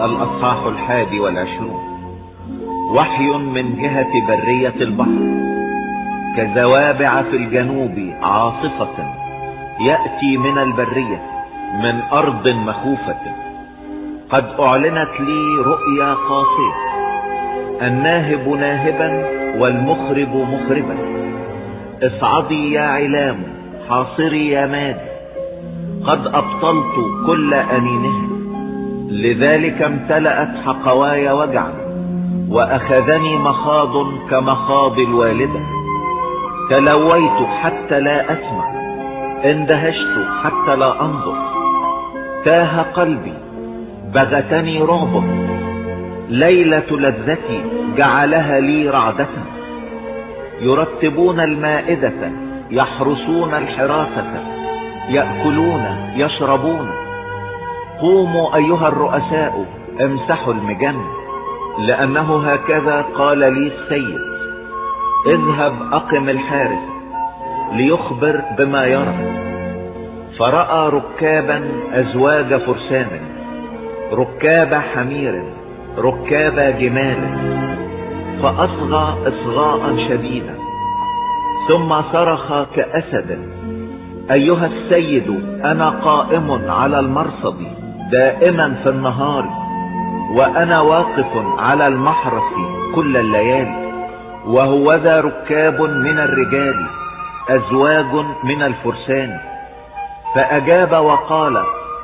الأصحاح 21. وحي من جهة برية البحر كزوابع في الجنوب عاصفة يأتي من البرية من أرض مخوفة. قد أعلنت لي رؤيا قاسية، الناهب ناهبا والمخرب مخربا. اصعدي يا علام، حاصري يا مادي، قد أبطلت كل أنينها. لذلك امتلأت حقواي وجعا، وأخذني مخاض كمخاض الوالدة. تلويت حتى لا أسمع، اندهشت حتى لا أنظر. تاه قلبي، بغتني رعب. ليلة لذتي جعلها لي رعدة. يرتبون المائدة، يحرسون الحراسة، يأكلون يشربون. قوموا أيها الرؤساء، امسحوا المجن، لأنه هكذا قال لي السيد. اذهب أقم الحارس ليخبر بما يرى. فرأى ركابا أزواج فرسان، ركاب حمير، ركاب جمال. فأصغى إصغاء شديدا، ثم صرخ كأسد: أيها السيد، أنا قائم على المرصد دائما في النهار، وأنا واقف على المحرث كل الليالي. وهوذا ركاب من الرجال، أزواج من الفرسان. فأجاب وقال: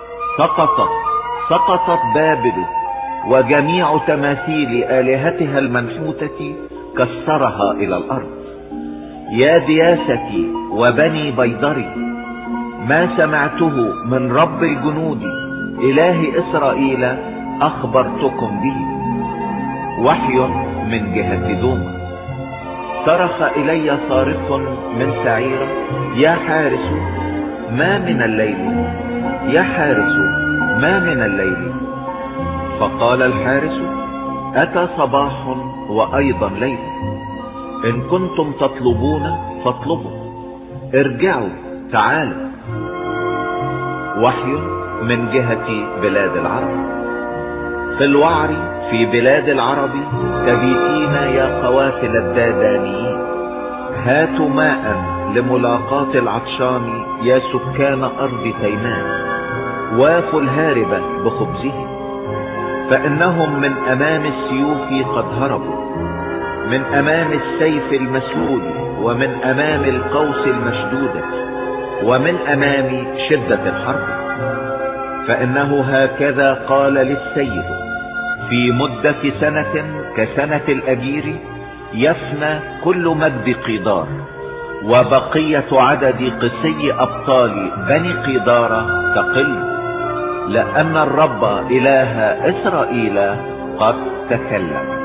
سقطت بابل، وجميع تماثيل آلهتها المنحوتة كسرها إلى الأرض. يا دياستي وبني بيضري، ما سمعته من رب الجنود إله إسرائيل أخبرتكم به. وحي من جهة دوما. صرخ إلي صارخ من سعيرة: يا حارس ما من الليل، يا حارس ما من الليل. فقال الحارس: أتى صباح وأيضا ليل، إن كنتم تطلبون فاطلبوا، ارجعوا تعالوا. وحي من جهة بلاد العرب. في الوعر في بلاد العرب تبيتين يا قوافل الدادانيين. هاتوا ماء لملاقاة العطشان يا سكان أرض تيمان. وافوا الهارب بخبزه، فإنهم من أمام السيوف قد هربوا، من أمام السيف المسلول، ومن أمام القوس المشدودة، ومن أمام شدة الحرب. فإنه هكذا قال للسيد: في مدة سنة كسنة الأجير يفنى كل مجد قيدار، وبقية عدد قسي أبطال بني قيدار تقل، لأن الرب إله إسرائيل قد تكلم.